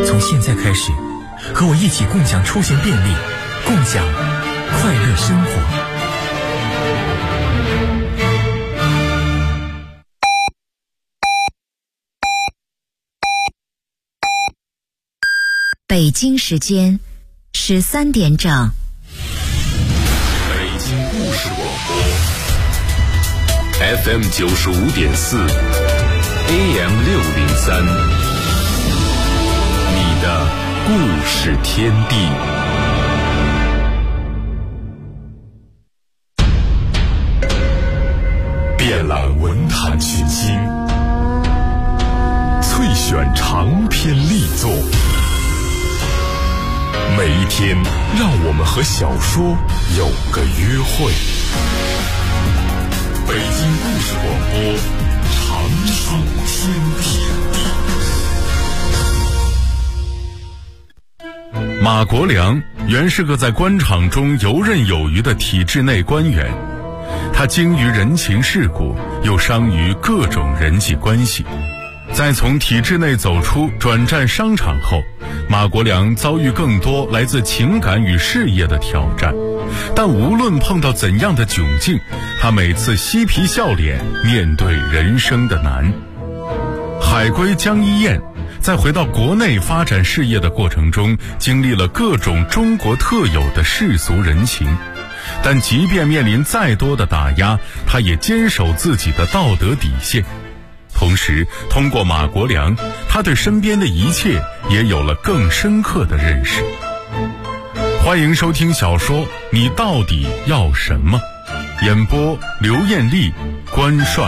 从现在开始，和我一起共享出行便利，共享快乐生活。 北京时间13点整。 北京故事广播 FM 95.4 AM 603，你的故事天地。遍览文坛群星，萃选长篇力作。每一天，让我们和小说有个约会。北京故事广播，长寿天地。马国良原是个在官场中游刃有余的体制内官员，他精于人情世故，又商于各种人际关系。在从体制内走出，转战商场后，马国良遭遇更多来自情感与事业的挑战，但无论碰到怎样的窘境，他每次嬉皮笑脸面对人生的难。海归江一燕在回到国内发展事业的过程中，经历了各种中国特有的世俗人情，但即便面临再多的打压，他也坚守自己的道德底线。同时，通过马国良，他对身边的一切也有了更深刻的认识。欢迎收听小说《你到底要什么》，演播刘艳丽、关帅。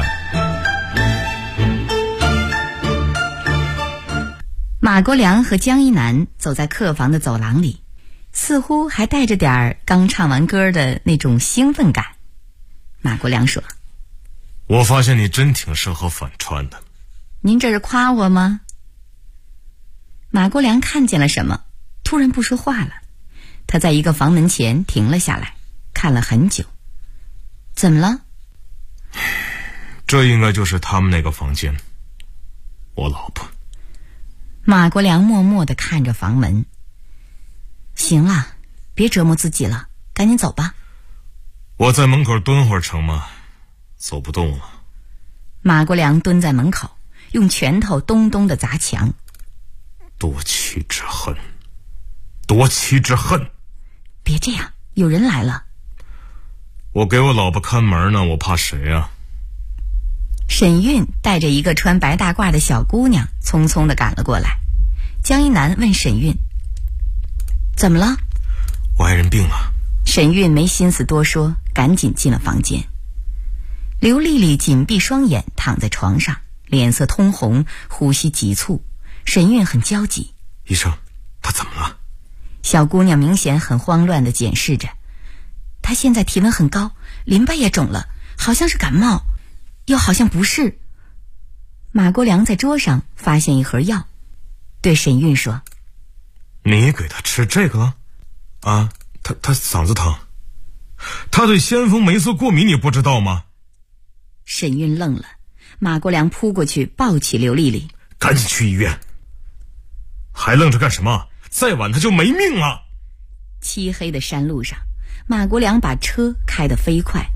马国良和江一南走在客房的走廊里，似乎还带着点刚唱完歌的那种兴奋感。马国良说： 我发现你真挺适合反串的。 您这是夸我吗？马国良看见了什么，突然不说话了。他在一个房门前停了下来，看了很久。怎么了？ 这应该就是他们那个房间，我老婆。 马国良默默地看着房门。行了，别折磨自己了，赶紧走吧。 我在门口蹲会儿成吗？走不动了。 马国良蹲在门口，用拳头咚咚地砸墙。 夺妻之恨，夺妻之恨。 别这样，有人来了。 我给我老婆看门呢，我怕谁啊？ 沈韵带着一个穿白大褂的小姑娘匆匆地赶了过来。江一南问沈韵：怎么了？ 我爱人病了。 沈韵没心思多说，赶紧进了房间。刘丽丽紧闭双眼躺在床上，脸色通红，呼吸急促。沈韵很焦急。 医生，她怎么了？ 小姑娘明显很慌乱地检视着。她现在体温很高，淋巴也肿了，好像是感冒，又好像不是。马国良在桌上发现一盒药，对沈韵说： 你给她吃这个了？啊，她嗓子疼，她对先锋霉素过敏，你不知道吗？ 沈韵愣了，马国良扑过去抱起刘丽丽， 赶紧去医院。还愣着干什么？再晚她就没命了。 漆黑的山路上，马国良把车开得飞快，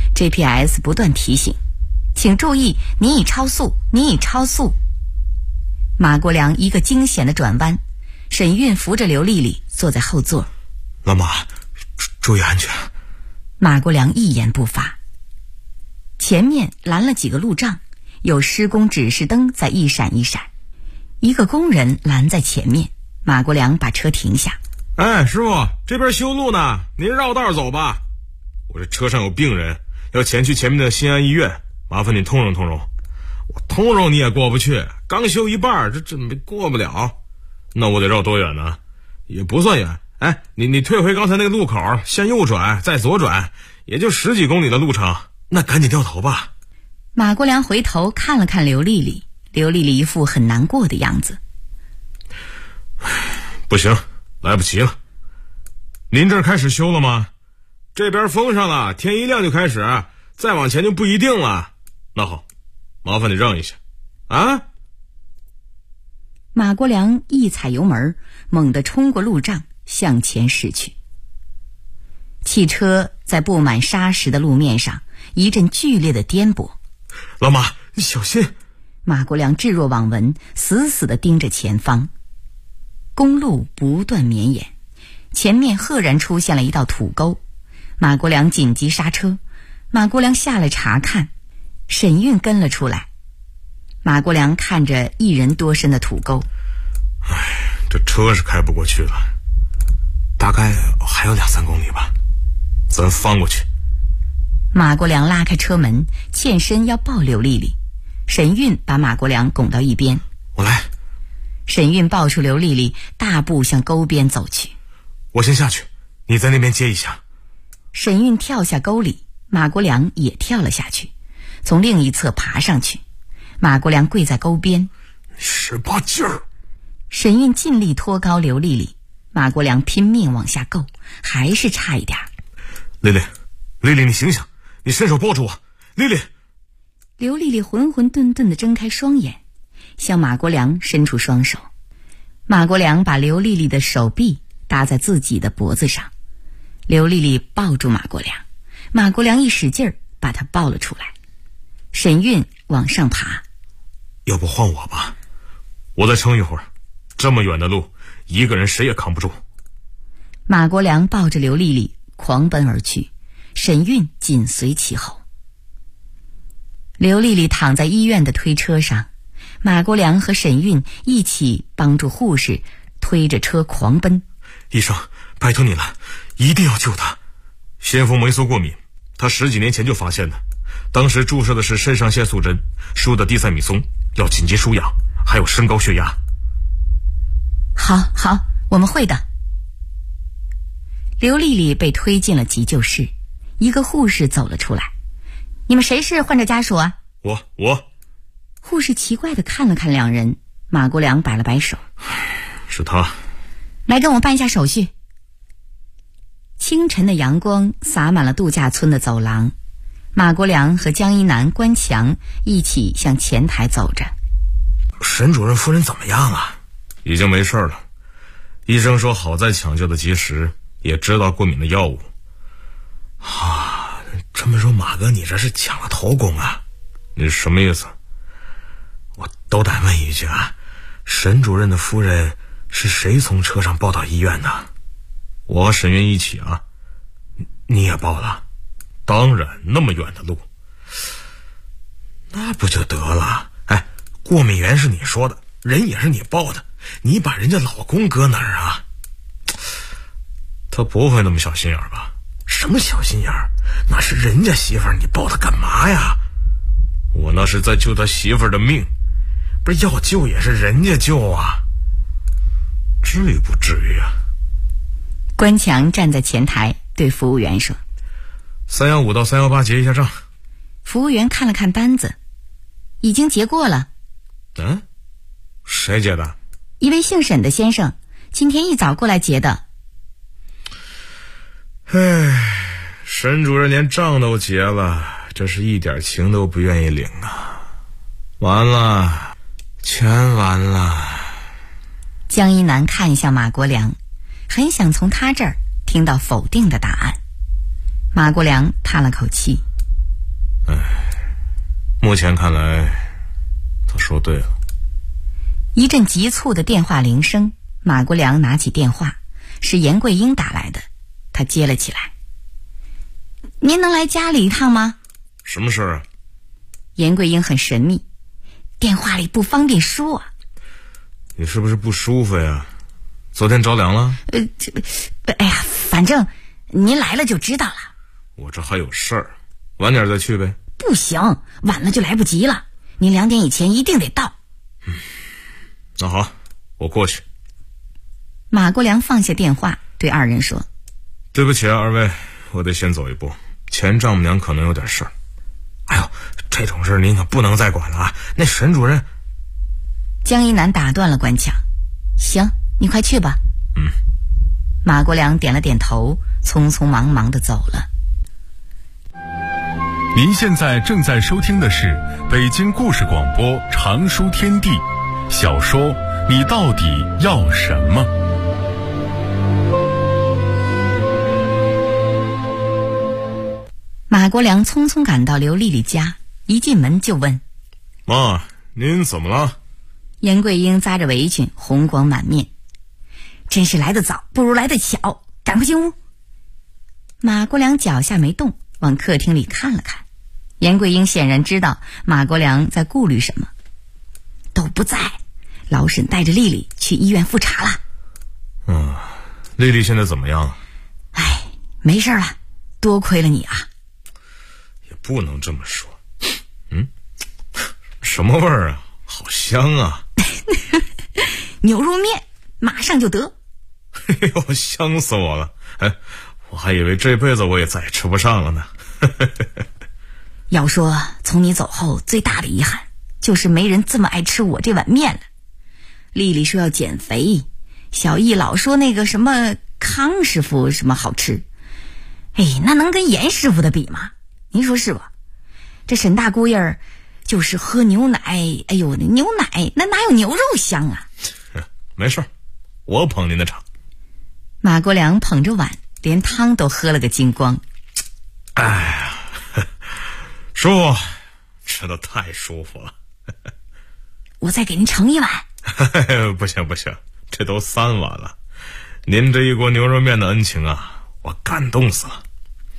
GPS 不断提醒：请注意，你已超速，你已超速。马国良一个惊险的转弯，沈韵扶着刘丽丽坐在后座。 老马，注意安全。 马国良一言不发。前面拦了几个路障，有施工指示灯在一闪一闪。一个工人拦在前面，马国良把车停下。 哎，师傅，这边修路呢，您绕道走吧。我这车上有病人，要前去前面的新安医院，麻烦你通融通融。我通融你也过不去，刚修一半，这没过不了。那我得绕多远呢？也不算远。哎，你退回刚才那个路口，先右转，再左转，也就10几公里的路程。那赶紧掉头吧。 马国良回头看了看刘丽丽，刘丽丽一副很难过的样子。 不行，来不及了。您这儿开始修了吗？这边封上了，天一亮就开始，再往前就不一定了。那好，麻烦你让一下啊。 马国良一踩油门，猛地冲过路障，向前驶去。汽车在布满沙石的路面上一阵剧烈的颠簸。 老马，你小心！ 马国良置若罔闻，死死地盯着前方。公路不断绵延，前面赫然出现了一道土沟。马国良紧急刹车，马国良下来查看，沈运跟了出来。马国良看着1人多深的土沟， 这车是开不过去了，大概还有2-3公里吧，咱翻过去。 马国良拉开车门，欠身要抱刘丽丽。沈运把马国良拱到一边， 我来。 沈运抱出刘丽丽，大步向沟边走去。 我先下去，你在那边接一下。 沈运跳下沟里，马国良也跳了下去，从另一侧爬上去。马国良跪在沟边， 使把劲儿。 沈运尽力托高刘丽丽，马国良拼命往下够，还是差一点。 丽丽，丽丽，你醒醒，你伸手抱住我。丽丽。 刘丽丽浑浑沌沌地睁开双眼，向马国良伸出双手。马国良把刘丽丽的手臂搭在自己的脖子上，刘丽丽抱住马国良，马国良一使劲儿把她抱了出来。沈运往上爬。 要不换我吧，我再撑一会儿，这么远的路，一个人谁也扛不住。 马国良抱着刘丽丽狂奔而去，沈运紧随其后。刘丽丽躺在医院的推车上，马国良和沈运一起帮助护士推着车狂奔。 医生，拜托你了，一定要救她。先锋霉素过敏，她10几年前就发现的，当时注射的是肾上腺素针，输的地塞米松，要紧急输氧，还有升高血压。 好，我们会的。刘丽丽被推进了急救室，一个护士走了出来。你们谁是患者家属啊？ 我。 护士奇怪地看了看两人，马国良摆了摆手。 是他。 来跟我办一下手续。清晨的阳光洒满了度假村的走廊，马国良和江一南、关强一起向前台走着。 沈主任夫人怎么样啊？已经没事了，医生说好在抢救的及时，也知道过敏的药物。这么说马哥你这是抢了头功啊？你什么意思？我斗胆问一句啊，沈主任的夫人是谁从车上抱到医院的？我和沈运一起啊。你也抱了？当然，那么远的路。那不就得了？过敏源是你说的，人也是你抱的，你把人家老公搁哪儿啊？他不会那么小心眼吧？什么小心眼儿？那是人家媳妇儿，你抱她干嘛呀？我那是在救他媳妇儿的命，不是要救也是人家救啊，至于不至于啊？ 关强站在前台对服务员说 ：315到318结一下账。 服务员看了看单子，已经结过了。 谁结的？ 一位姓沈的先生，今天一早过来结的。 沈主任连账都结了，这是一点情都不愿意领啊！完了，全完了。 江一南看向马国良，很想从他这儿听到否定的答案。马国良叹了口气。 目前看来，他说对了。 一阵急促的电话铃声，马国良拿起电话，是严桂英打来的，他接了起来。您能来家里一趟吗？ 什么事啊？ 严桂英很神秘，电话里不方便说啊。 你是不是不舒服呀？昨天着凉了？ 反正您来了就知道了。 我这还有事儿，晚点再去呗。 不行，晚了就来不及了。您2点以前一定得到。 那好，我过去。 马国良放下电话，对2人说： 对不起啊，2位，我得先走一步，前丈母娘可能有点事儿。这种事您可不能再管了啊！那沈主任…… 江一南打断了关强：行，你快去吧。马国良点了点头，匆匆忙忙地走了。 您现在正在收听的是北京故事广播长书天地小说《 你到底要什么？ 马国良匆匆赶到刘丽丽家，一进门就问： 妈，您怎么了？ 严桂英扎着围裙，红光满面。真是来得早，不如来得巧，赶快进屋。马国良脚下没动，往客厅里看了看。严桂英显然知道马国良在顾虑什么。都不在，老沈带着丽丽去医院复查了。 丽丽现在怎么样？ 哎，没事了，多亏了你啊。 也不能这么说。什么味儿啊？好香啊！ 牛肉面马上就得。 哎呦，香死我了！我还以为这辈子我也再也吃不上了呢。 要说从你走后最大的遗憾，就是没人这么爱吃我这碗面了。丽丽说要减肥，小易老说那个什么康师傅什么好吃，那能跟严师傅的比吗？您说是吧？这沈大姑爷儿就是喝牛奶，哎呦，那牛奶那哪有牛肉香啊？ 没事，我捧您的场。 马国良捧着碗，连汤都喝了个精光。 哎呀，舒服，吃得太舒服了。 我再给您盛一碗。 不行，这都3碗了。您这一锅牛肉面的恩情啊，我感动死了。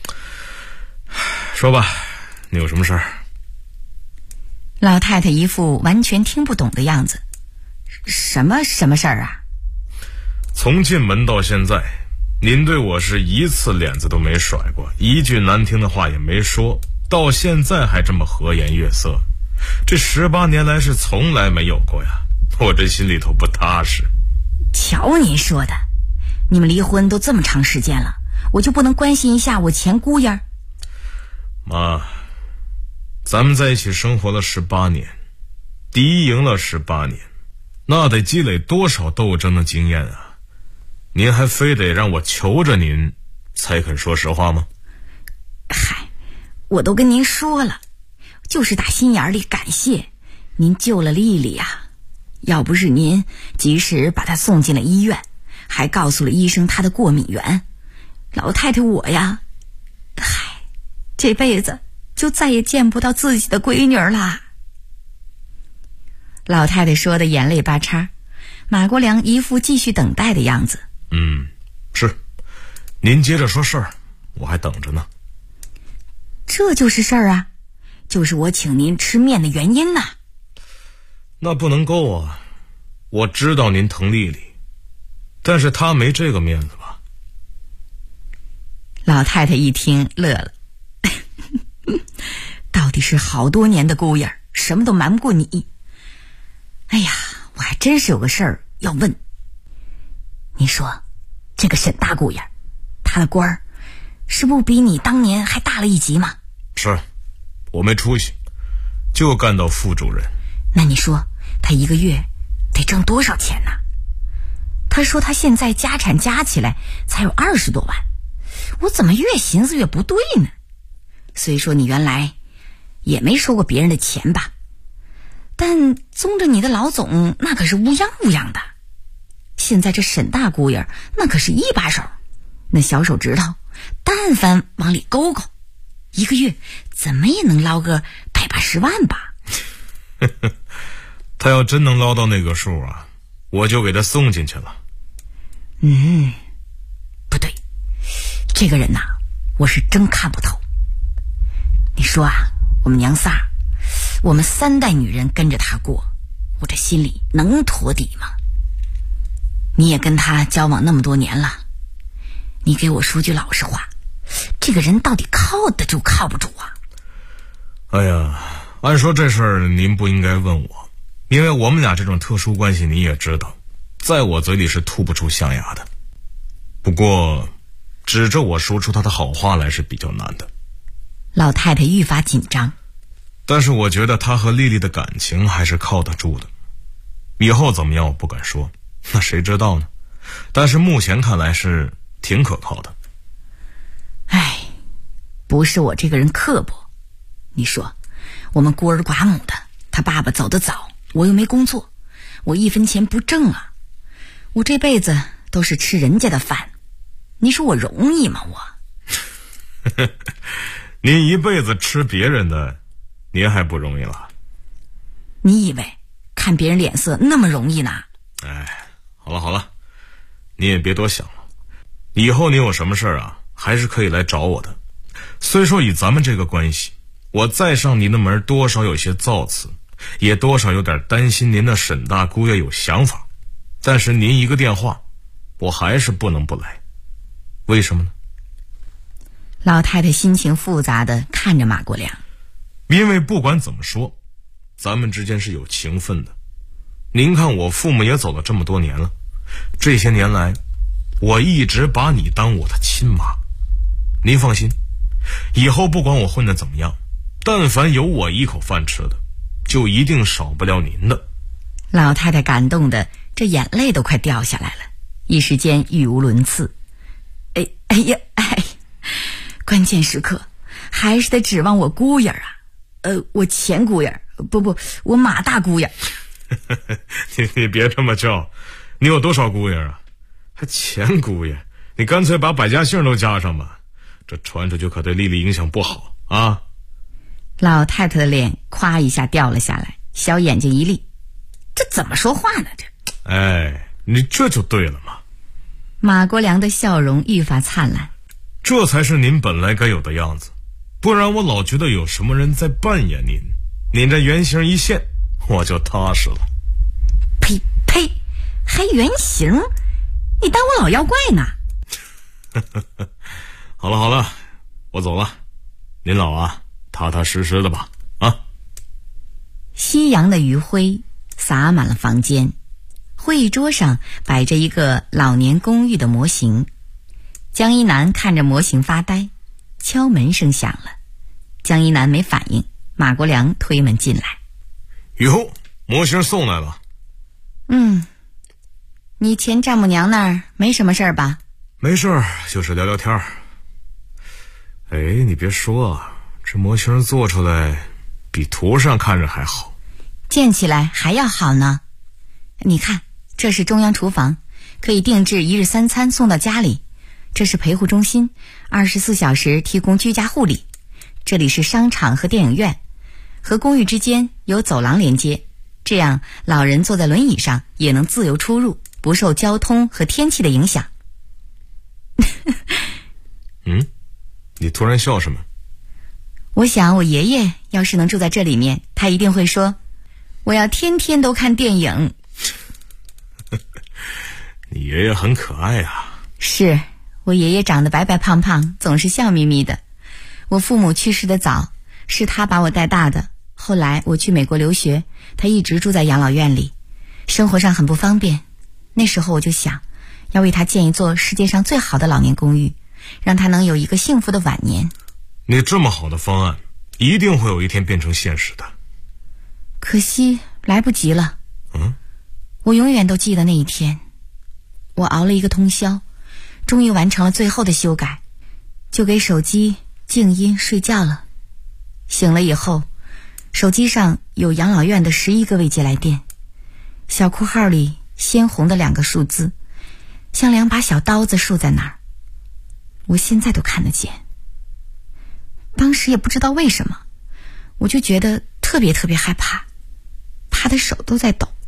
说吧，你有什么事儿？ 老太太一副完全听不懂的样子。什么事儿啊？ 从进门到现在，您对我是一次脸子都没甩过，一句难听的话也没说，到现在还这么和颜悦色，这18年来是从来没有过呀。我这心里头不踏实。 瞧您说的，你们离婚都这么长时间了，我就不能关心一下我前姑爷？ 妈，咱们在一起生活了18年，敌营了18年，那得积累多少斗争的经验啊！您还非得让我求着您才肯说实话吗？ 嗨，我都跟您说了，就是打心眼里感谢您救了丽丽啊。要不是您及时把她送进了医院，还告诉了医生她的过敏源，老太太我呀，嗨，这辈子就再也见不到自己的闺女了。老太太说的眼泪巴叉，马国良一副继续等待的样子。 是，您接着说事儿，我还等着呢。 这就是事儿啊，就是我请您吃面的原因呐。 那不能够啊，我知道您疼丽丽，但是她没这个面子吧？ 老太太一听乐了，到底是好多年的姑爷，什么都瞒不过你。哎呀，我还真是有个事儿要问。你说这个沈大姑爷，他的官儿是不比你当年还大了一级吗？ 是，我没出息，就干到副主任。 那你说他一个月得挣多少钱呢？他说他现在家产加起来才有20多万，我怎么越寻思越不对呢？虽说你原来也没收过别人的钱吧，但宗着你的老总那可是乌泱乌泱的。现在这沈大姑爷那可是一把手，那小手指头但凡往里勾勾，一个月怎么也能捞个180万吧。 他要真能捞到那个数啊，我就给他送进去了。 不对，这个人呐，我是真看不透。你说啊，我们娘仨，我们3代女人跟着他过，我这心里能托底吗？你也跟他交往那么多年了，你给我说句老实话，这个人到底靠得住靠不住啊？ 哎呀，按说这事儿您不应该问我，因为我们俩这种特殊关系你也知道，在我嘴里是吐不出象牙的。不过指着我说出他的好话来是比较难的。 老太太愈发紧张。 但是我觉得他和丽丽的感情还是靠得住的，以后怎么样我不敢说，那谁知道呢？但是目前看来是挺可靠的。 哎，不是我这个人刻薄，你说我们孤儿寡母的，他爸爸走得早，我又没工作， 我一分钱不挣啊！我这辈子都是吃人家的饭，你说我容易吗？我您一辈子吃别人的，您还不容易了？ 你以为看别人脸色那么容易呢？ 哎，好了，你也别多想了。以后你有什么事儿啊，还是可以来找我的。虽说以咱们这个关系，我再上您的门多少有些造次，也多少有点担心您的沈大姑爷有想法，但是您一个电话，我还是不能不来。为什么呢？ 老太太心情复杂地看着马国良。 因为不管怎么说，咱们之间是有情分的。您看我父母也走了这么多年了，这些年来我一直把你当我的亲妈。您放心，以后不管我混得怎么样，但凡有我一口饭吃的，就一定少不了您的。 老太太感动的这眼泪都快掉下来了，一时间语无伦次。哎呀，关键时刻还是得指望我姑爷啊，我前姑爷，不，我马大姑爷。 你别这么叫，你有多少姑爷啊？还前姑爷？你干脆把百家姓都加上吧，这传出去可对丽丽影响不好啊。 老太太的脸咵一下掉了下来，小眼睛一立，这怎么说话呢？这， 哎，你这就对了嘛。 马国良的笑容愈发灿烂， 这才是您本来该有的样子，不然我老觉得有什么人在扮演您，您这原形一现，我就踏实了。 呸，还原形？你当我老妖怪呢？ 好了，我走了，您老啊，踏踏实实的吧啊。 夕阳的余晖洒满了房间，会议桌上摆着一个老年公寓的模型。江一南看着模型发呆，敲门声响了。江一南没反应，马国良推门进来。 哟，模型送来了。 你前丈母娘那儿没什么事儿吧？ 没事儿，就是聊聊天儿。哎，你别说啊，这模型做出来比图上看着还好， 建起来还要好呢。你看，这是中央厨房，可以定制1日3餐送到家里。这是陪护中心，24小时提供居家护理。这里是商场和电影院，和公寓之间有走廊连接，这样老人坐在轮椅上也能自由出入，不受交通和天气的影响。 你突然笑什么？ 我想我爷爷要是能住在这里面，他一定会说，我要天天都看电影。 你爷爷很可爱啊。 是，我爷爷长得白白胖胖，总是笑眯眯的。我父母去世的早，是他把我带大的。后来我去美国留学，他一直住在养老院里，生活上很不方便。那时候我就想，要为他建一座世界上最好的老年公寓，让他能有一个幸福的晚年。 你这么好的方案，一定会有一天变成现实的。 可惜来不及了。我永远都记得那一天，我熬了一个通宵，终于完成了最后的修改，就给手机静音睡觉了。醒了以后，手机上有养老院的11个未接来电，小括号里鲜红的2个数字，像2把小刀子竖在那儿，我现在都看得见。当时也不知道为什么，我就觉得特别害怕，怕的手都在抖，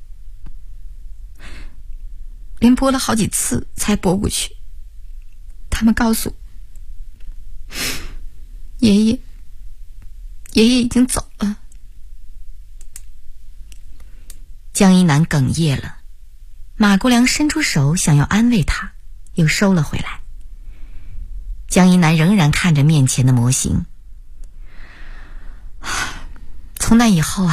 连拨了好几次才拨过去。他们告诉我，爷爷已经走了。江一南哽咽了，马国良伸出手想要安慰他，又收了回来。江一南仍然看着面前的模型。从那以后啊，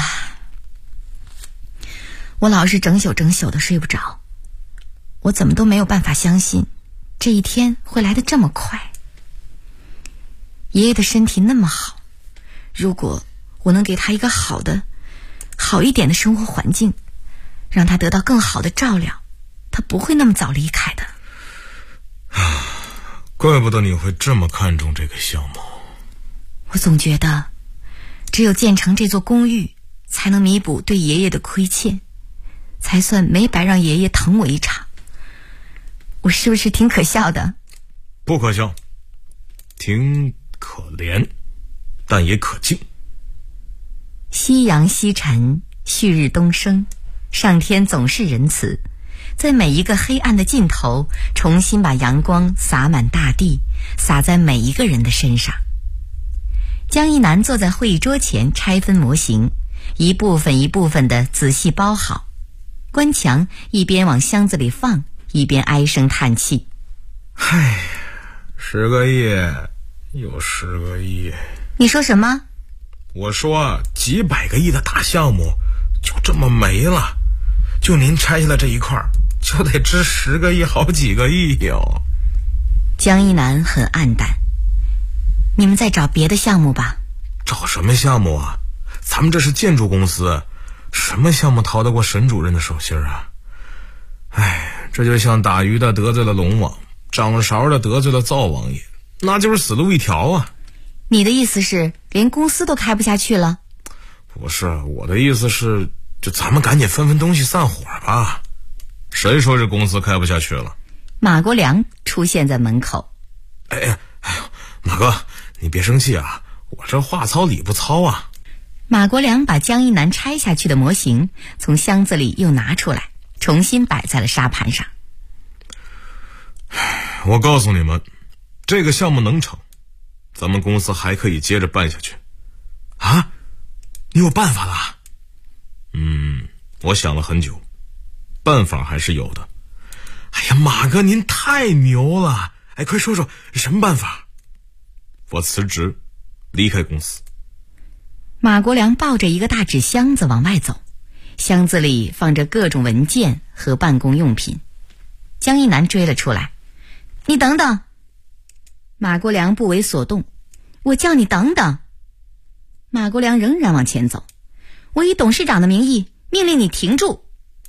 我老是整宿的睡不着，我怎么都没有办法相信这一天会来得这么快。爷爷的身体那么好，如果我能给他一个好一点的生活环境，让他得到更好的照料，他不会那么早离开的。 怪不得你会这么看重这个项目。 我总觉得只有建成这座公寓，才能弥补对爷爷的亏欠， 才算没白让爷爷疼我一场。我是不是挺可笑的？ 不可笑，挺可怜，但也可敬。 夕阳西沉，旭日东升，上天总是仁慈，在每一个黑暗的尽头，重新把阳光洒满大地，洒在每一个人的身上。江一南坐在会议桌前拆分模型，一部分一部分的仔细包好。关强一边往箱子里放，一边唉声叹气。 唉，10个亿，又10个亿。 你说什么？ 我说几百个亿的大项目就这么没了，就您拆下来这一块就得值10个亿好几个亿哟。 江一南很黯淡。你们再找别的项目吧。 找什么项目啊？咱们这是建筑公司，什么项目逃得过沈主任的手心啊？唉，这就像打鱼的得罪了龙王，掌勺的得罪了灶王爷，那就是死路一条啊。 你的意思是连公司都开不下去了？ 不是，我的意思是就咱们赶紧分分东西散伙吧。谁说这公司开不下去了？ 马国良出现在门口。 哎呦，马哥，你别生气啊，我这话糙理不糙啊。 马国良把江一南拆下去的模型从箱子里又拿出来，重新摆在了沙盘上。 我告诉你们，这个项目能成，咱们公司还可以接着办下去。啊？你有办法了？我想了很久，办法还是有的。哎呀，马哥您太牛了！哎，快说说什么办法？我辞职，离开公司。 马国良抱着一个大纸箱子往外走，箱子里放着各种文件和办公用品。江一南追了出来。你等等！马国良不为所动。我叫你等等！马国良仍然往前走。我以董事长的名义命令你停住。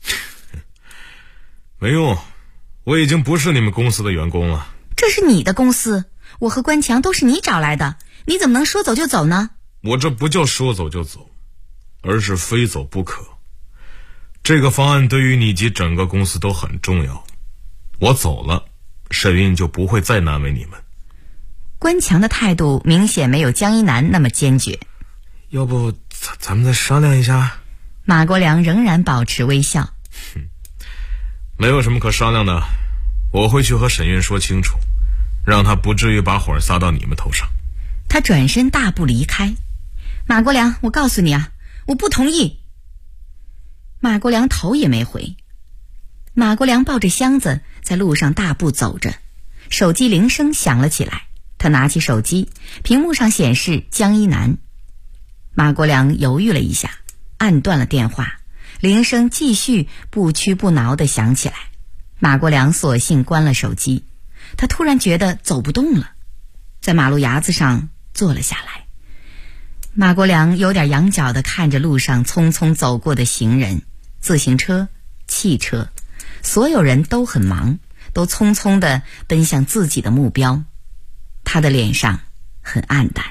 没用，我已经不是你们公司的员工了。 这是你的公司，我和关强都是你找来的，你怎么能说走就走呢？ 我这不叫说走就走，而是非走不可。这个方案对于你及整个公司都很重要。我走了，沈运就不会再难为你们。 关强的态度明显没有江一南那么坚决。 要不咱们再商量一下？ 马国良仍然保持微笑。 没有什么可商量的，我会去和沈运说清楚，让他不至于把火撒到你们头上。 他转身大步离开。马国良，我告诉你啊，我不同意。马国良头也没回。马国良抱着箱子在路上大步走着，手机铃声响了起来。他拿起手机，屏幕上显示江一南。马国良犹豫了一下，按断了电话，铃声继续不屈不挠地响起来。马国良索性关了手机。他突然觉得走不动了，在马路牙子上坐了下来。马国良有点仰角地看着路上匆匆走过的行人、自行车、汽车，所有人都很忙，都匆匆地奔向自己的目标。他的脸上很黯淡。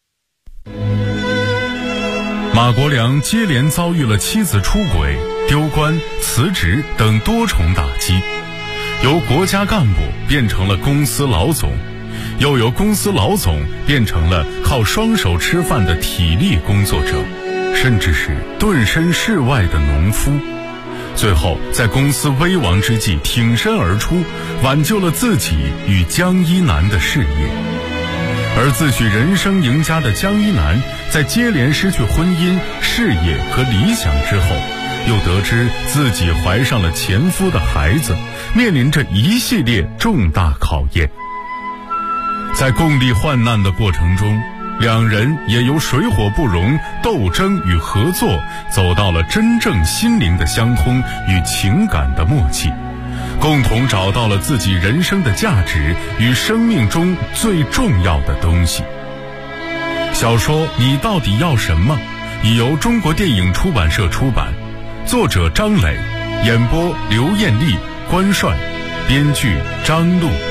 马国良接连遭遇了妻子出轨、丢官、辞职等多重打击，由国家干部变成了公司老总，又由公司老总变成了靠双手吃饭的体力工作者，甚至是顿身事外的农夫。最后在公司危亡之际挺身而出，挽救了自己与江一南的事业。而自诩人生赢家的江一南，在接连失去婚姻、事业和理想之后，又得知自己怀上了前夫的孩子，面临着一系列重大考验。在共历患难的过程中，两人也由水火不容、斗争与合作，走到了真正心灵的相通与情感的默契，共同找到了自己人生的价值与生命中最重要的东西。小说《你到底要什么》已由中国电影出版社出版，作者张磊，演播刘艳丽、关帅，编剧张璐。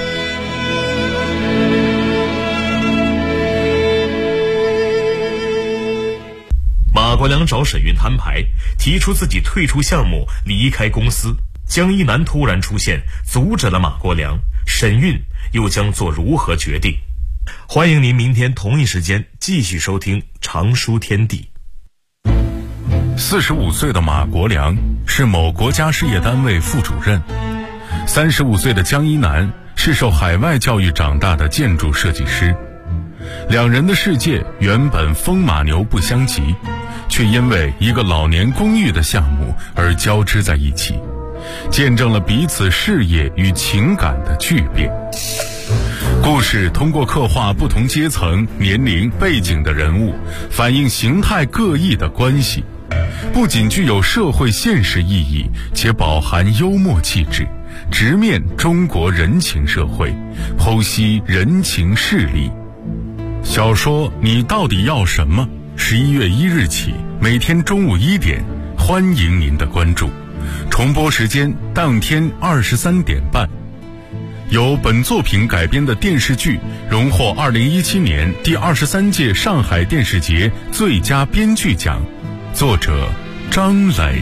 马国良找沈运摊牌，提出自己退出项目，离开公司。江一南突然出现，阻止了马国良，沈运又将做如何决定？欢迎您明天同一时间继续收听长书天地。 45岁的马国良是某国家事业单位副主任，35岁的江一南是受海外教育长大的建筑设计师。两人的世界原本风马牛不相及，却因为一个老年公寓的项目而交织在一起，见证了彼此事业与情感的巨变。故事通过刻画不同阶层、年龄、背景的人物，反映形态各异的关系，不仅具有社会现实意义，且饱含幽默气质，直面中国人情社会，剖析人情势力。小说《你到底要什么》11月1日起，每天中午1点，欢迎您的关注。重播时间当天23点半。由本作品改编的电视剧荣获2017年第23届上海电视节最佳编剧奖，作者张磊。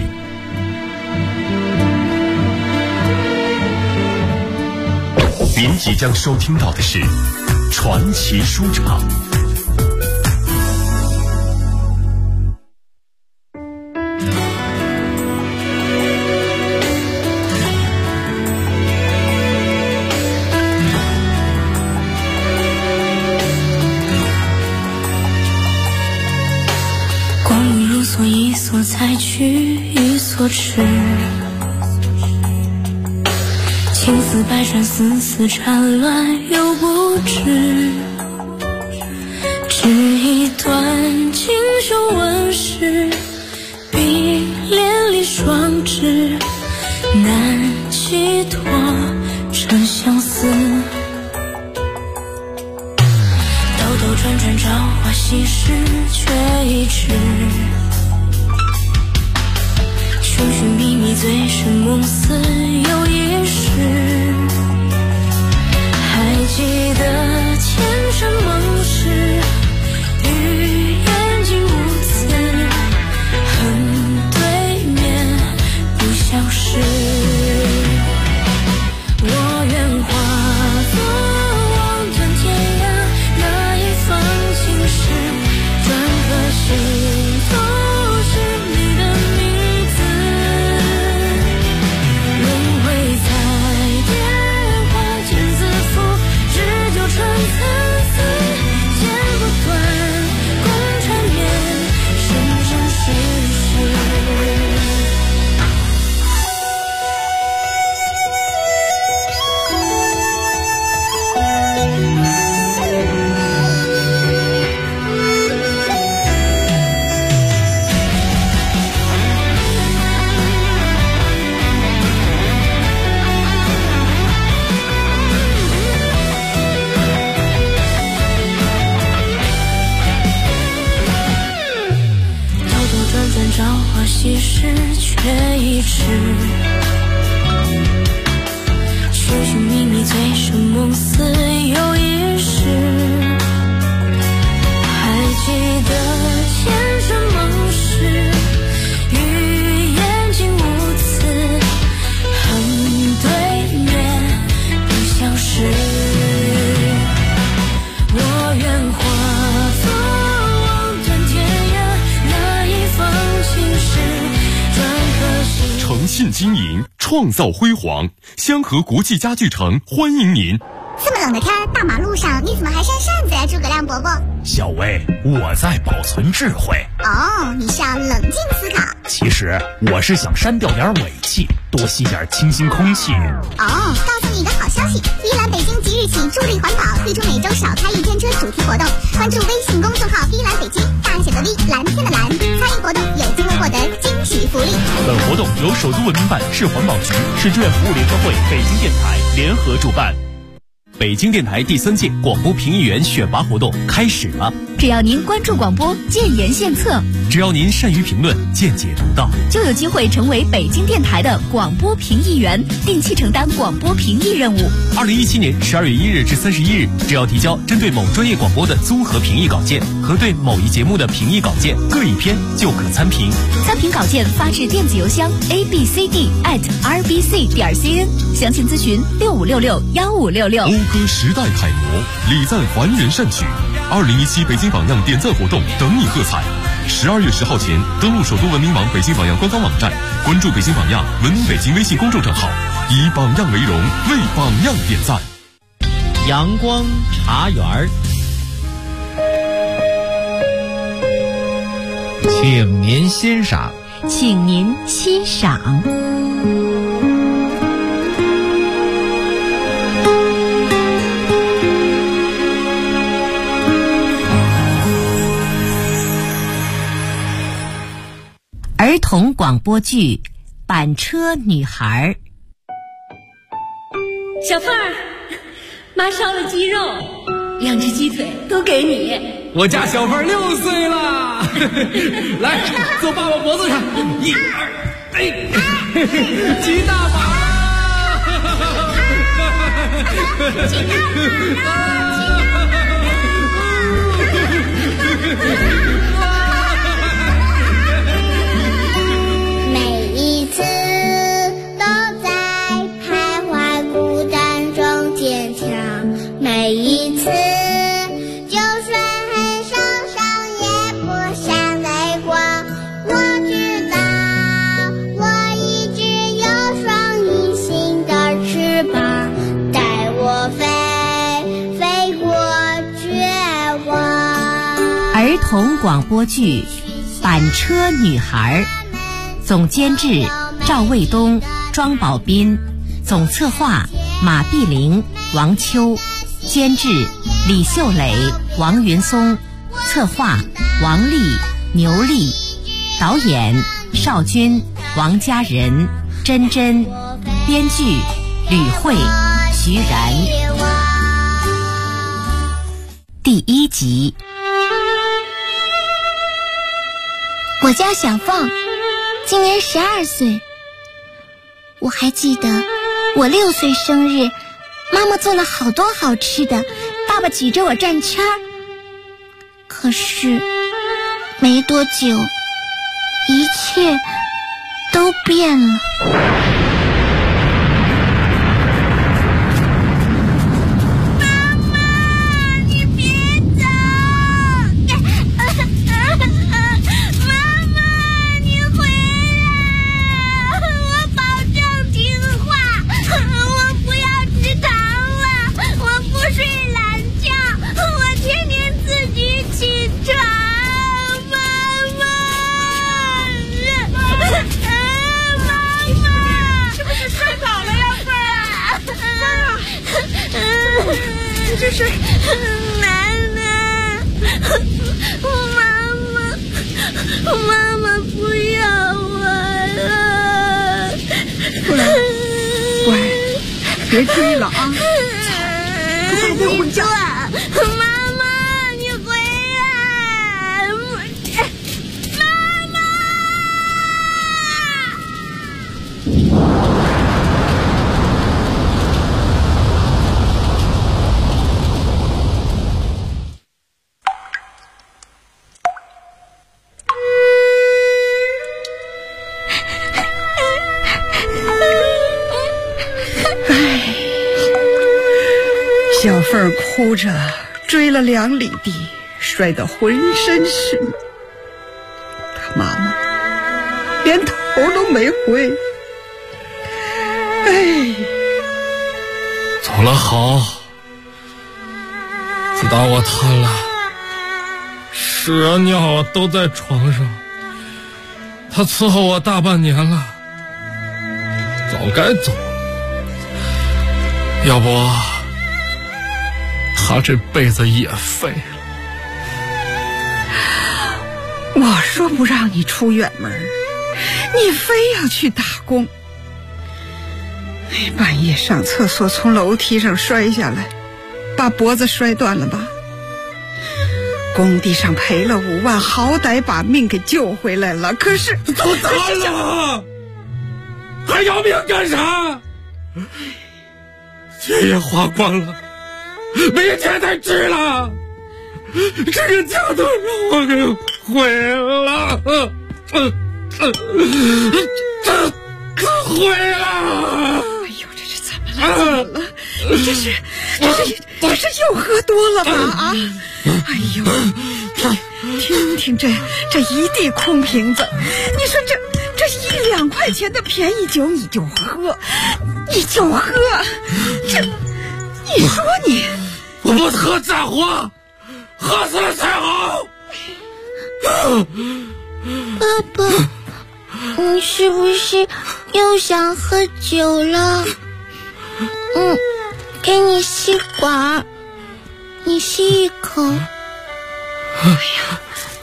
您即将收听到的是传奇书场。 一所采取一所痴，情丝百转，丝丝缠乱又不知，只一段锦绣纹饰，碧连理双枝，难寄托成相思。兜兜转转，朝花夕拾，却一直寻寻觅觅，醉生梦死又一世。还记得前尘梦事，与眼睛无词，恨对面不相识。我愿化作望断天涯那一方青石，转个心都是你的名字。轮回在蝶花间自负，只就春参差，剪不断共缠绵，生生世世。朝花夕拾，却一直寻寻觅觅，醉生梦死又一世。还记得前尘梦事，与眼睛无词，恨对面不相识。我愿化作望断天涯那一方青石，转个心。 诚信经营，创造辉煌。香河国际家具城欢迎您。 这么冷的天，大马路上你怎么还扇扇子呀，诸葛亮伯伯？ 小薇，我在保存智慧。 哦，你是要冷静思考。 其实我是想删掉点尾气，多吸点清新空气。 哦，告诉你一个好消息，菲兰北京即日起助力环保，推出每周少开一天车主题活动。关注微信公众号菲兰北京，大写的 V， 蓝天的蓝，参与活动有机会获得惊喜福利。 本活动由首都文明办、市环保局、市志愿服务联合会、北京电台联合主办。北京电台第3届广播评议员选拔活动开始了。 只要您关注广播，建言献策， 只要您善于评论，见解独到， 就有机会成为北京电台的广播评议员，定期承担广播评议任务。 2017年12月1日至31日，只要提交针对某专业广播的综合评议稿件和对某一节目的评议稿件各一篇，就可参评。 参评稿件发至电子邮箱 abcd@rbc.cn， 详情咨询65661566。 讴歌时代楷模，礼赞还原善举。2017北京榜样点赞活动等你喝彩！12月10号前登录首都文明网北京榜样官方网站，关注北京榜样文明北京微信公众账号，以榜样为荣，为榜样点赞。 阳光茶园儿，请您欣赏， 请您欣赏。 儿童广播剧《板车女孩》。 小凤儿，妈烧了鸡肉，2只鸡腿都给你。 我家小凤6岁了，来坐爸爸脖子上，1、2，哎，骑大马了， 骑大马了。 儿童广播剧《板车女孩》，总监制赵卫东、庄宝斌，总策划马碧玲、王秋，监制李秀磊、王云松，策划王丽、牛丽，导演邵军、王家仁、珍珍，编剧吕慧、徐然。第1集。 我叫小凤，今年12岁。我还记得我6岁生日，妈妈做了好多好吃的，爸爸举着我转圈儿。可是没多久，一切都变了。 这是奶奶，妈妈不要我了。 乖，别追了啊！快点回家。 妈妈，你回来！妈妈！ 小凤哭着追了2里地，摔得浑身是泥。她妈妈连头都没回。哎， 走了好，自打我瘫了，屎啊尿啊都在床上，他伺候我大半年了，早该走，要不他这辈子也废了。 我说不让你出远门，你非要去打工。半夜上厕所从楼梯上摔下来，把脖子摔断了吧？ 工地上赔了5万，好歹把命给救回来了。可是都砸了，还要命干啥？钱也花光了，没钱再治了，这个家都让我给毁了，毁了！ 哎呦，这是怎么了？这是又喝多了吧？啊！哎呦，听听这一地空瓶子，你说这1、2块钱的便宜酒你就喝，这你说你我不喝咋活？喝死了才好。 爸爸，你是不是又想喝酒了？给你吸管，你吸一口。 哎呀，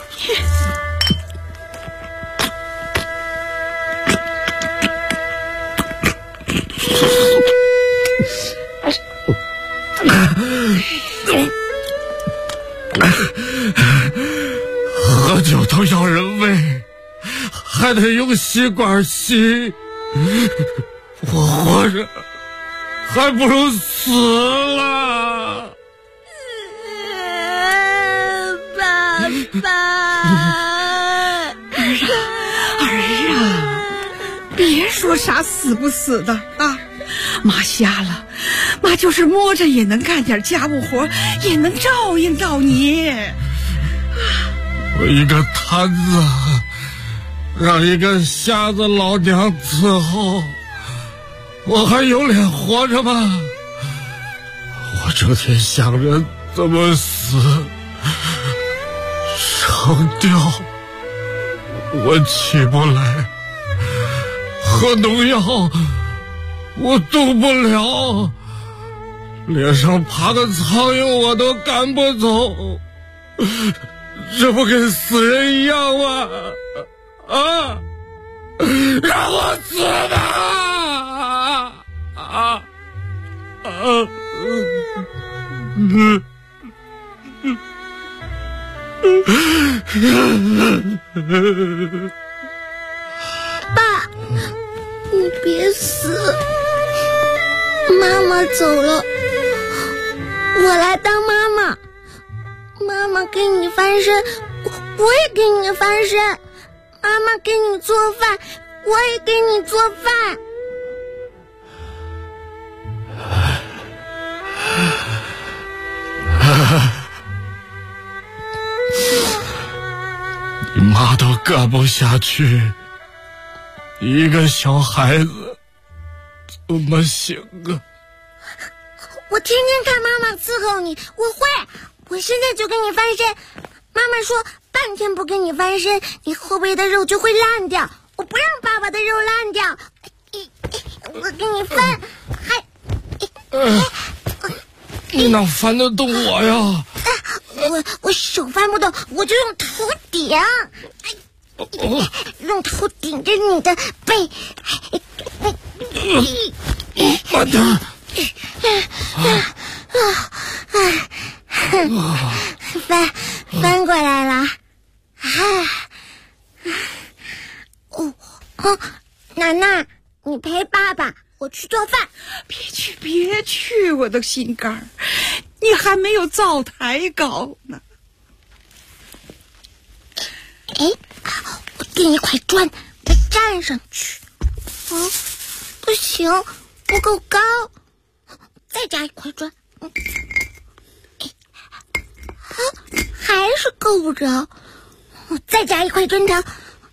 喝酒都要人喂，还得用吸管吸，我活着还不如死了。 爸爸， 儿啊，别说啥死不死的啊！妈瞎了，妈就是摸着也能干点家务活，也能照应到你。 我一个摊子，让一个瞎子老娘伺候，我还有脸活着吗？我整天想着怎么死，上吊我起不来，喝农药我动不了，脸上爬个苍蝇我都赶不走，这不跟死人一样吗？啊！让我死吧！ 爸，你别死，妈妈走了，我来当妈妈。妈妈给你翻身，我也给你翻身。妈妈给你做饭，我也给你做饭。 你妈都干不下去，一个小孩子怎么行啊？ 我天天看妈妈伺候你，我会，我现在就给你翻身。妈妈说半天不给你翻身，你后背的肉就会烂掉，我不让爸爸的肉烂掉。我给你翻， 你哪翻得动我呀？ 我手翻不动，我就用头顶，用头顶着你的背。 慢点。 翻过来了。奶奶，你陪爸爸，我去做饭。 别去，我的心肝儿，你还没有灶台高呢。 我给你一块砖，再站上去。不行，不够高，再加一块砖。还是够不着，我再加一块砖头。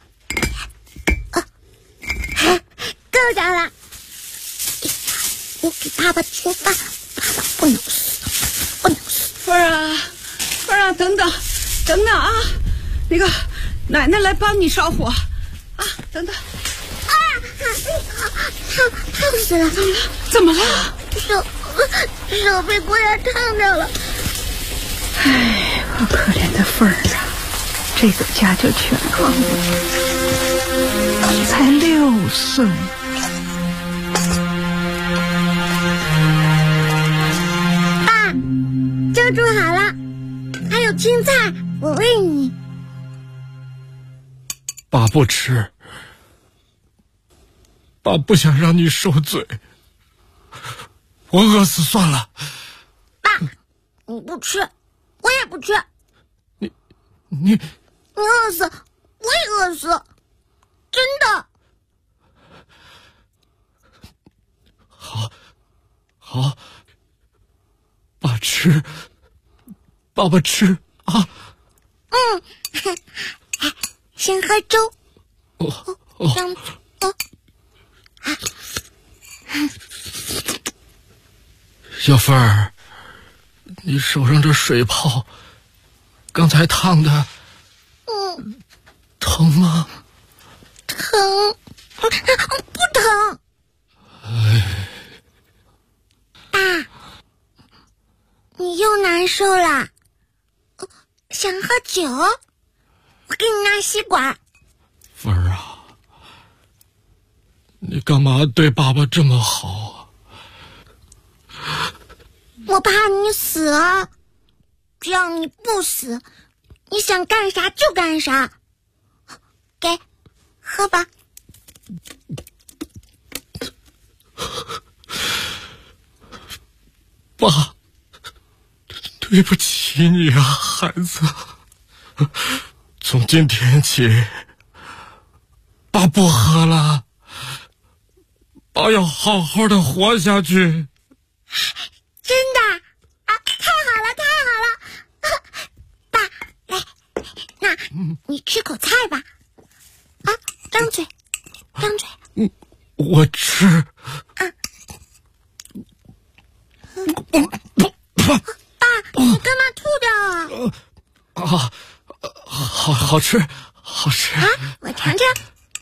够着了。我给爸爸做饭，爸爸不能死，不能死。 芬儿啊，等等啊，那个奶奶来帮你烧火啊，等等。 烫死了！ 怎么了？ 手被锅沿烫掉了。 哎，我可怜的凤儿啊，这个家就全忘了。才6岁。 爸，粥煮好了，还有有青菜，我喂你。 爸不吃，爸不想让你受罪，我饿死算了。 爸，你不吃，我也不吃。 你饿死，我也饿死，真的。 好，爸吃，爸爸吃啊。 先喝粥。 小凤儿，你手上这水泡，刚才烫的，疼吗？ 疼，不疼。爸，你又难受了，想喝酒？我给你拿吸管。 凤儿啊，你干嘛对爸爸这么好啊？ 我怕你死啊！只要你不死，你想干啥就干啥。给，喝吧。 爸，对不起你啊，孩子。从今天起，爸不喝了，爸要好好的活下去。 真的啊！太好了，爸，来，那你吃口菜吧。啊，张嘴。 我吃。 爸，你干嘛吐掉啊？ 好吃。 啊，我尝尝。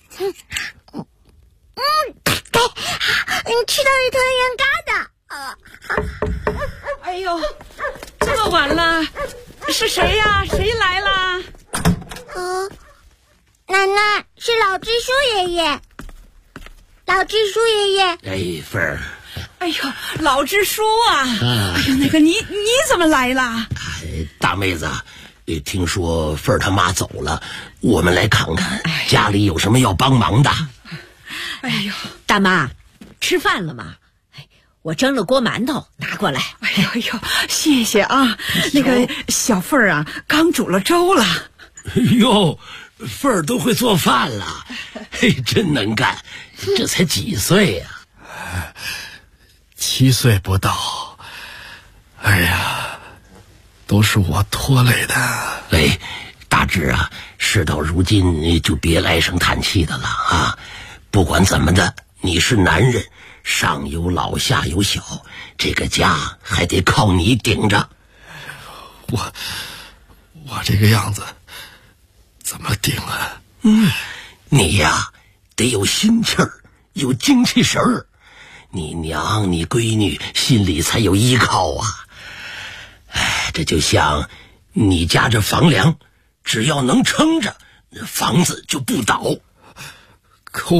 你吃到一团盐疙瘩。 哎呦，这么晚了，是谁呀？谁来啦？ 奶奶，是老支书爷爷。老支书爷爷。 哎，凤儿。 哎呦，老支书啊！哎呦，那个你怎么来了？ 大妹子，听说凤儿他妈走了，我们来看看家里有什么要帮忙的。 哎呦， 大妈，吃饭了吗？我蒸了锅馒头，拿过来。 哎呦，谢谢啊！那个小凤儿啊，刚煮了粥了。 哟，凤儿都会做饭了，嘿，真能干！这才几岁呀 ？7岁不到。哎呀，都是我拖累的。 哎，大志啊，事到如今就别唉声叹气的了啊！不管怎么的，你是男人，上有老下有小，这个家还得靠你顶着。 我这个样子怎么顶啊？ 你呀，得有心气儿，有精气神儿，你娘你闺女心里才有依靠啊。哎，这就像你家这房梁，只要能撑着，房子就不倒。 可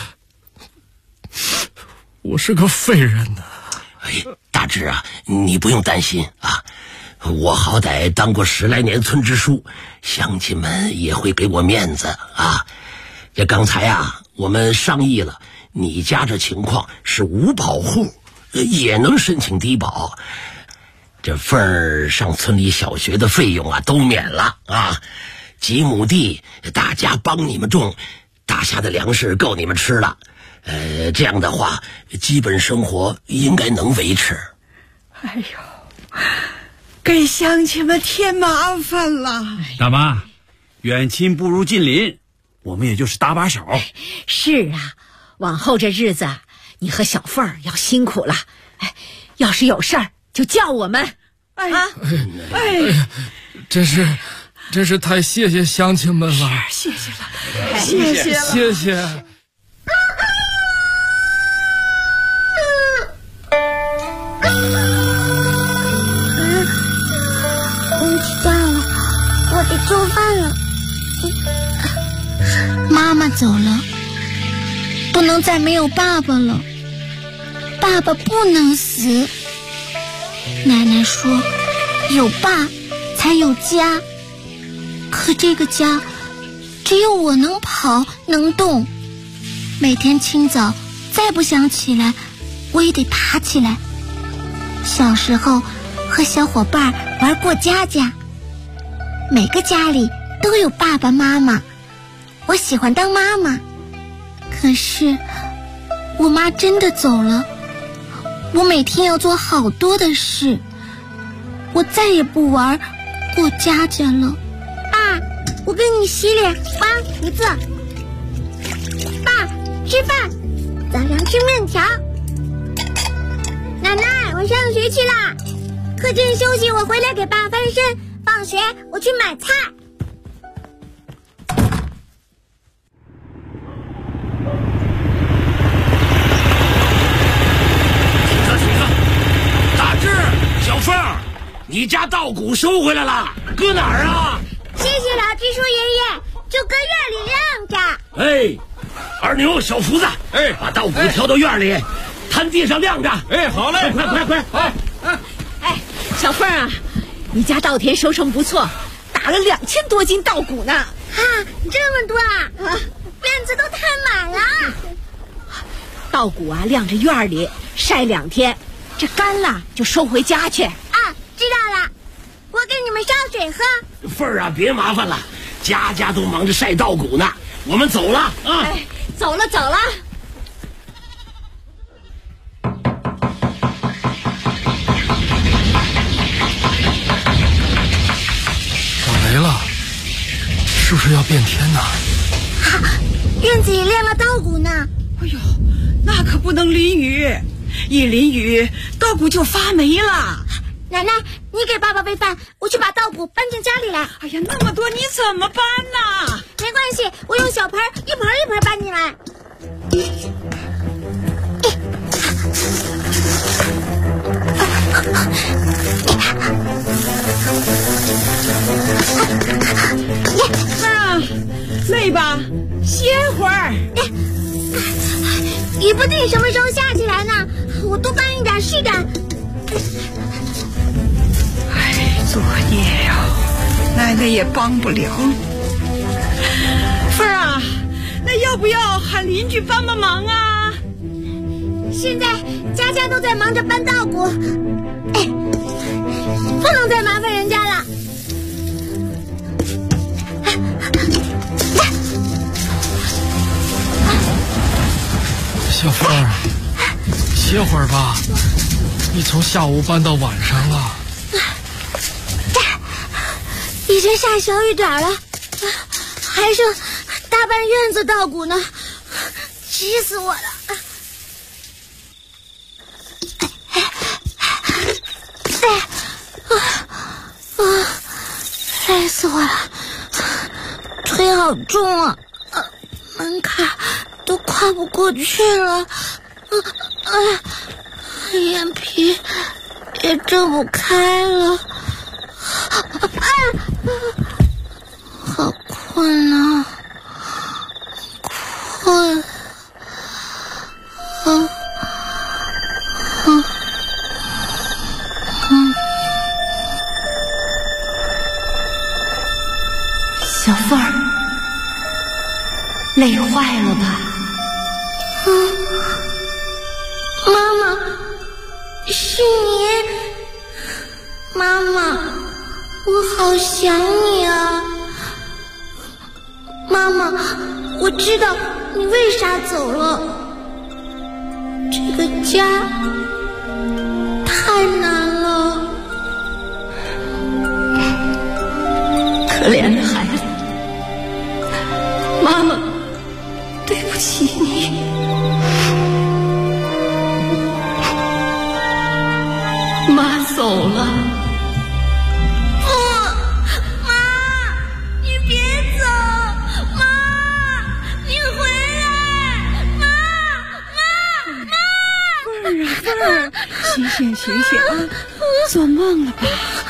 我是个废人呢。 哎，大志啊，你不用担心啊，我好歹当过10来年村支书，乡亲们也会给我面子啊。这刚才啊，我们商议了，你家这情况是无保户，也能申请低保。这凤儿上村里小学的费用啊都免了啊，几亩地大家帮你们种，大夏的粮食够你们吃了。这样的话，基本生活应该能维持。 哎呦，给乡亲们添麻烦了。 大妈，远亲不如近邻，我们也就是搭把手。 是啊，往后这日子，你和小凤儿要辛苦了。哎，要是有事儿就叫我们。 真是太谢谢乡亲们了。 谢谢了。 谢谢。 起大了，我得做饭了。妈妈走了，不能再没有爸爸了。爸爸不能死。奶奶说，有爸才有家。可这个家只有我能跑能动，每天清早再不想起来我也得爬起来。小时候和小伙伴玩过家家，每个家里都有爸爸妈妈，我喜欢当妈妈。可是我妈真的走了，我每天要做好多的事，我再也不玩过家家了。爸，我给你洗脸，挖胡子。爸，吃饭，早上吃面条。奶奶，我上学去啦，课间休息我回来给爸翻身，放学我去买菜。 你家稻谷收回来了，搁哪儿啊？ 谢谢老支书爷爷，就搁院里晾着。 哎，二牛、小福子，哎，把稻谷挑到院里，摊地上晾着。 哎，好嘞， 快！ 哎，小凤啊，你家稻田收成不错，打了2000多斤稻谷呢。 啊，这么多啊！院子都摊满了。 稻谷啊，晾着院里晒2天，这干了就收回家去。 知道了，我给你们烧水喝。 凤儿啊，别麻烦了，家家都忙着晒稻谷呢，我们走了啊！ 哎，走了。 我没了，是不是要变天呢？ 院子里晾了稻谷呢。 哎呦，那可不能淋雨，一淋雨稻谷就发霉了。 奶奶，你给爸爸喂饭，我去把稻谷搬进家里来。 哎呀，那么多你怎么搬呢？ 没关系，我用小盆一盆一盆搬进来。 累吧？歇会儿。 雨不定什么时候下起来呢，我多搬一点是的。 作业呀，奶奶也帮不了。凤儿啊，那要不要喊邻居帮帮忙啊？ 现在家家都在忙着搬稻谷，不能再麻烦人家了。 小凤儿，歇会儿吧，你从下午搬到晚上了。 已经下小雨点了，还剩大半院子稻谷呢，急死我了。累死我了，腿好重啊，门槛都跨不过去了，眼皮也睁不开了。好困啊，困。 小凤儿，累坏了吧？ 妈妈，是你，妈妈。我好想你啊，妈妈，我知道你为啥走了，这个家太难了。 可怜的孩子，妈妈对不起你。妈走了。 醒醒啊！做梦了吧？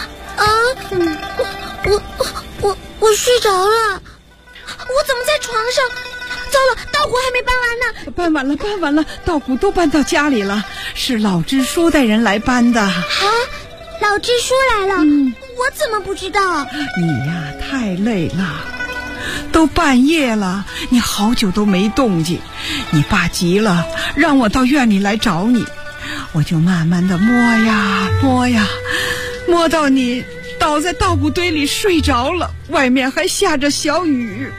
我睡着了，我怎么在床上？糟了，稻谷还没搬完呢。 搬完了，稻谷都搬到家里了，是老支书带人来搬的。 啊，老支书来了， 我怎么不知道？ 你呀，太累了，都半夜了，你好久都没动静。你爸急了，让我到院里来找你，我就慢慢的摸呀摸呀，摸到你倒在稻谷堆里睡着了，外面还下着小雨。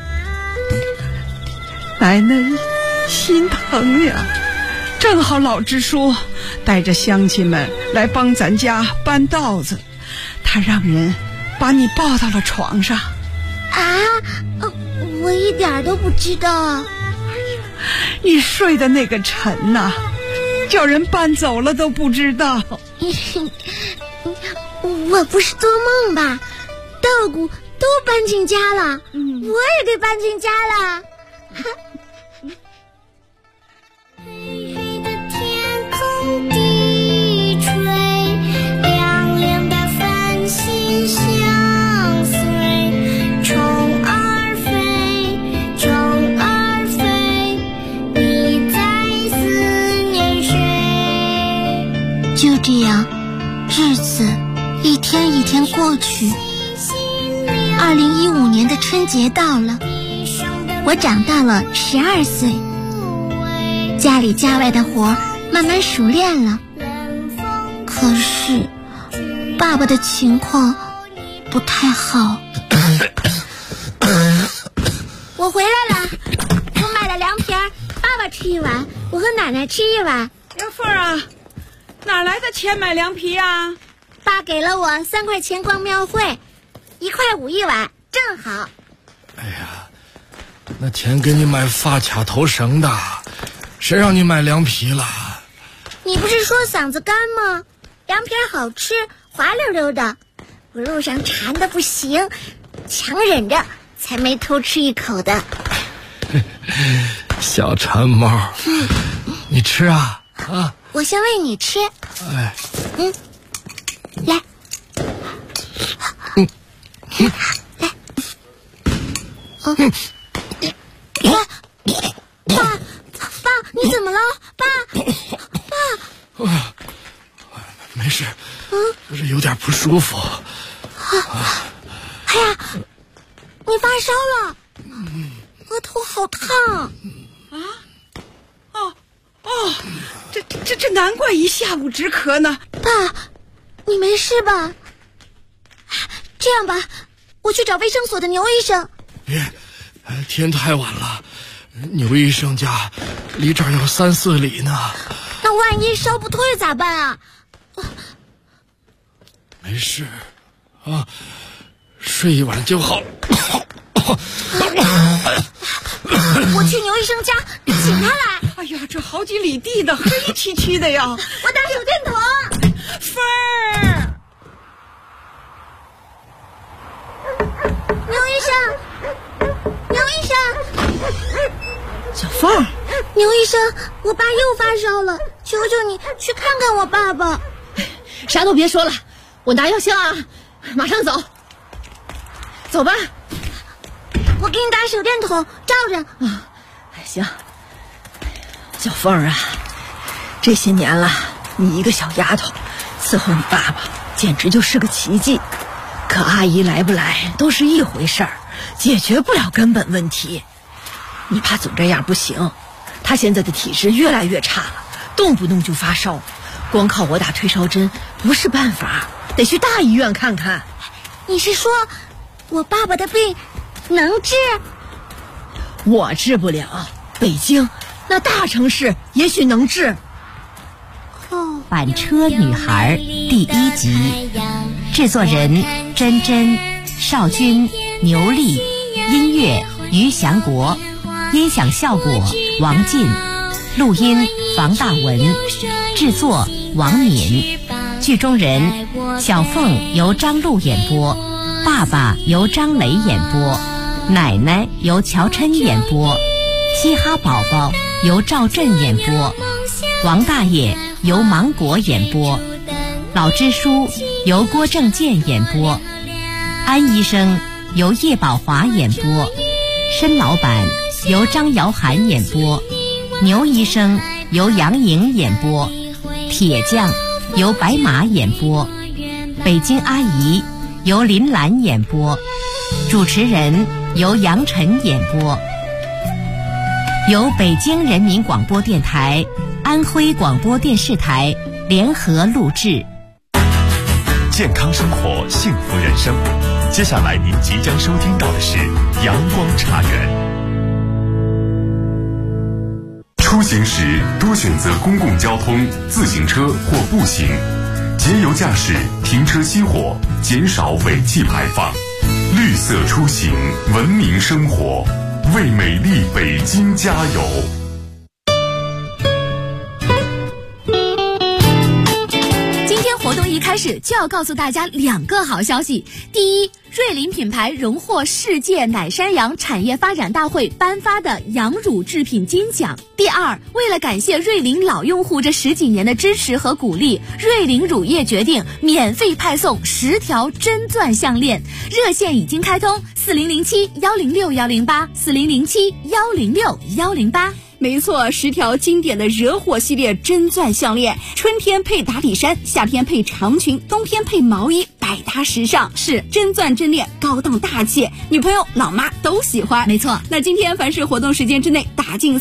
奶奶心疼呀，正好老支书带着乡亲们来帮咱家搬稻子，他让人把你抱到了床上。 我一点都不知道。 你睡的那个沉呐，叫人搬走了都不知道。 我不是做梦吧？稻谷都搬进家了，我也得搬进家了。黑黑的天空低垂，亮亮的繁星相随，虫儿飞，虫儿飞，你在思念谁？就这样，日子一天一天过去。2015年的春节到了，我长到了12岁，家里家外的活慢慢熟练了。可是爸爸的情况不太好。我回来了，我买了凉皮儿，爸爸吃一碗，我和奶奶吃一碗。 小凤啊，哪来的钱买凉皮啊？ 爸给了我3块钱逛庙会，1块5一碗，正好。 哎呀，那钱给你买发卡头绳的，谁让你买凉皮了？ 你不是说嗓子干吗？凉皮好吃，滑溜溜的，我路上馋得不行，强忍着才没偷吃一口的。 小馋猫，你吃啊？ 我先喂你吃。 哎， 来，来，爸，你怎么了？爸， 没事，就是有点不舒服。 哎呀，你发烧了，额头好烫。 这难怪一下午直咳呢。 爸，你没事吧？这样吧，我去找卫生所的牛医生。 别，天太晚了，牛医生家离这儿有3、4里呢。 那万一烧不退咋办啊？ 没事啊，睡一晚就好。 我去牛医生家请他来。 哎呀，这好几里地的，黑漆漆的呀！ 我打手电筒。 凤儿， 牛医生，牛医生， 小凤儿， 牛医生，我爸又发烧了，求求你去看看我爸爸。 啥都别说了，我拿药箱啊，马上走。走吧。 我给你打手电筒，照着。 行。小凤儿啊，这些年了，你一个小丫头，伺候你爸爸简直就是个奇迹。可阿姨来不来都是一回事儿，解决不了根本问题。你爸总这样不行，他现在的体质越来越差了，动不动就发烧，光靠我打退烧针不是办法，得去大医院看看。 你是说我爸爸的病能治？ 我治不了，北京那大城市也许能治。 板车女孩第1集，制作人珍珍、邵军、牛丽，音乐于祥国，音响效果王进，录音房大文，制作王敏。剧中人小凤由张璐演播，爸爸由张磊演播，奶奶由乔琛演播，嘻哈宝宝由赵震演播，王大爷由芒果演播，老支书由郭正健演播，安医生由叶宝华演播，申老板由张瑶涵演播，牛医生由杨颖演播，铁匠由白马演播， 北京阿姨由林兰演播，主持人由杨晨演播，由北京人民广播电台、安徽广播电视台联合录制。 健康生活，幸福人生。接下来您即将收听到的是阳光茶园。 出行时多选择公共交通、自行车或步行，节油驾驶，停车熄火，减少尾气排放。绿色出行，文明生活，为美丽北京加油！ 活动一开始就要告诉大家2个好消息。第一，瑞麟品牌荣获世界奶山羊产业发展大会颁发的羊乳制品金奖。第二，为了感谢瑞麟老用户这10几年的支持和鼓励，瑞麟乳业决定免费派送10条真钻项链，热线已经开通，4007-106-108，4007-106-108。 没错，10条经典的惹火系列真钻项链，春天配打底衫，夏天配长裙，冬天配毛衣，百搭时尚。是真钻真链，高档大气，女朋友老妈都喜欢。 没错， 那今天凡是活动时间之内打进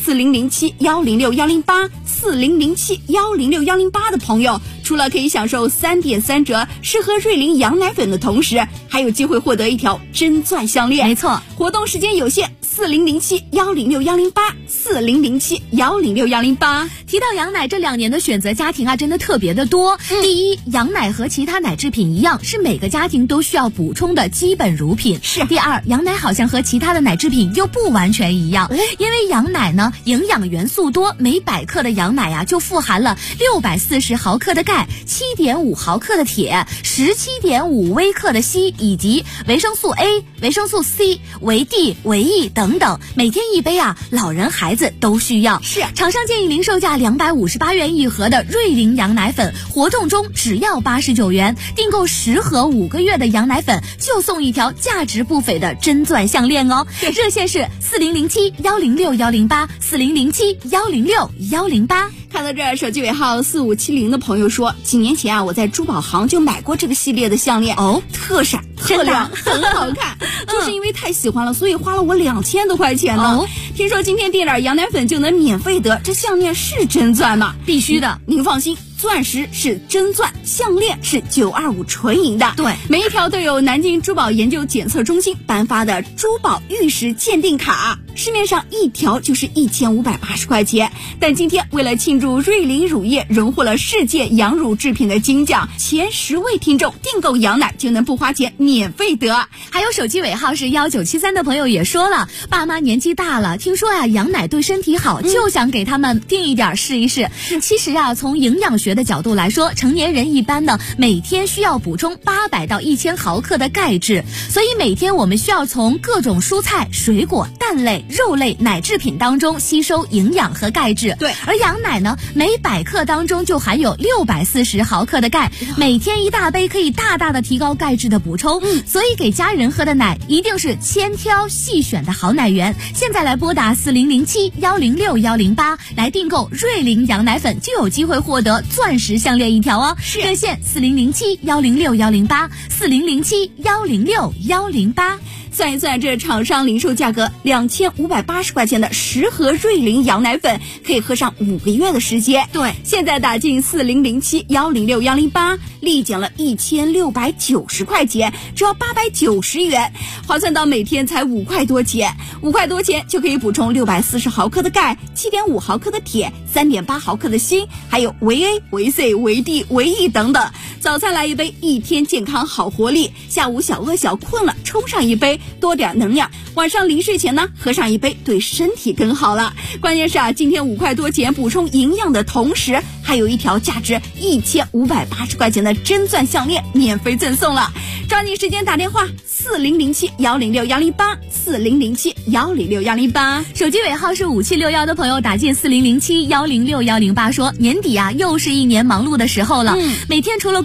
4007-106-108，4007-106-108的朋友，除了可以享受3点3折适合瑞麟羊奶粉的同时，还有机会获得1条真钻项链。 没错， 活动时间有限，4007-106-108，4007-106-108。 提到羊奶，这2年的选择家庭啊，真的特别的多。第一，羊奶和其他奶制品一样，是每个家庭都需要补充的基本乳品。 是。 第二，羊奶好像和其他的奶制品又不完全一样，因为羊奶呢营养元素多，每100克的羊奶啊就富含了640毫克的钙、7.5毫克的铁、17.5微克的硒，以及维生素 A、维生素 C、维 D、维 E 等等，每天1杯啊，老人孩子都需要。 是。 厂商建议零售价258元1盒的瑞麟羊奶粉，活动中只要89元，订购10盒5个月的羊奶粉就送1条价值不菲的真钻项链哦。热线是4007-106-108，4007-106-108。 看到这儿，手机尾号4570的朋友说，几年前啊，我在珠宝行就买过这个系列的项链哦，特闪特亮，很好看。就是因为太喜欢了，所以花了我2000多块钱呢。听说今天订点羊奶粉就能免费得，这项链是真钻吗？ 必须的， 您放心。钻石是真钻，项链是925纯银的。 对， 每一条都有南京珠宝研究检测中心颁发的珠宝玉石鉴定卡，市面上1条就是1580块钱。但今天为了庆祝瑞麟乳业荣获了世界羊乳制品的金奖，前10位听众订购羊奶就能不花钱免费得。 还有手机尾号是1973的朋友也说了，爸妈年纪大了，听说呀羊奶对身体好，就想给他们订一点试一试。其实啊，从营养学的角度来说，成年人一般呢每天需要补充800到1000毫克的钙质，所以每天我们需要从各种蔬菜、水果、蛋类、肉类、奶制品当中吸收营养和钙质。 对， 而羊奶呢，每100克当中就含有640毫克的钙，每天1大杯可以大大的提高钙质的补充。所以给家人喝的奶一定是千挑细选的好奶源。现在来拨打4007-106-108来订购瑞麟羊奶粉，就有机会获得钻石项链1条哦。热线4007-106-108， 4007-106-108。 算一算，这厂商零售价格2580块钱的10盒瑞麟羊奶粉，可以喝上5个月的时间。 对， 现在打进4007-106-108，立减了1690块钱，只要890元，划算到每天才5块多钱，5块多钱就可以补充640毫克的钙、7.5毫克的铁、3.8毫克的锌，还有维 A、维 C、维 D、维 E 等等。早餐来1杯，1天健康好活力；下午小饿小困了，冲上1杯，多点能量。晚上临睡前呢，喝上1杯，对身体更好了。关键是啊，今天5块多钱补充营养的同时，还有1条价值1580块钱的真钻项链免费赠送了。抓紧时间打电话4007-106-108， 4007-106-108。 手机尾号是5761的朋友打进4007-106-108，说年底啊，又是一年忙碌的时候了。每天除了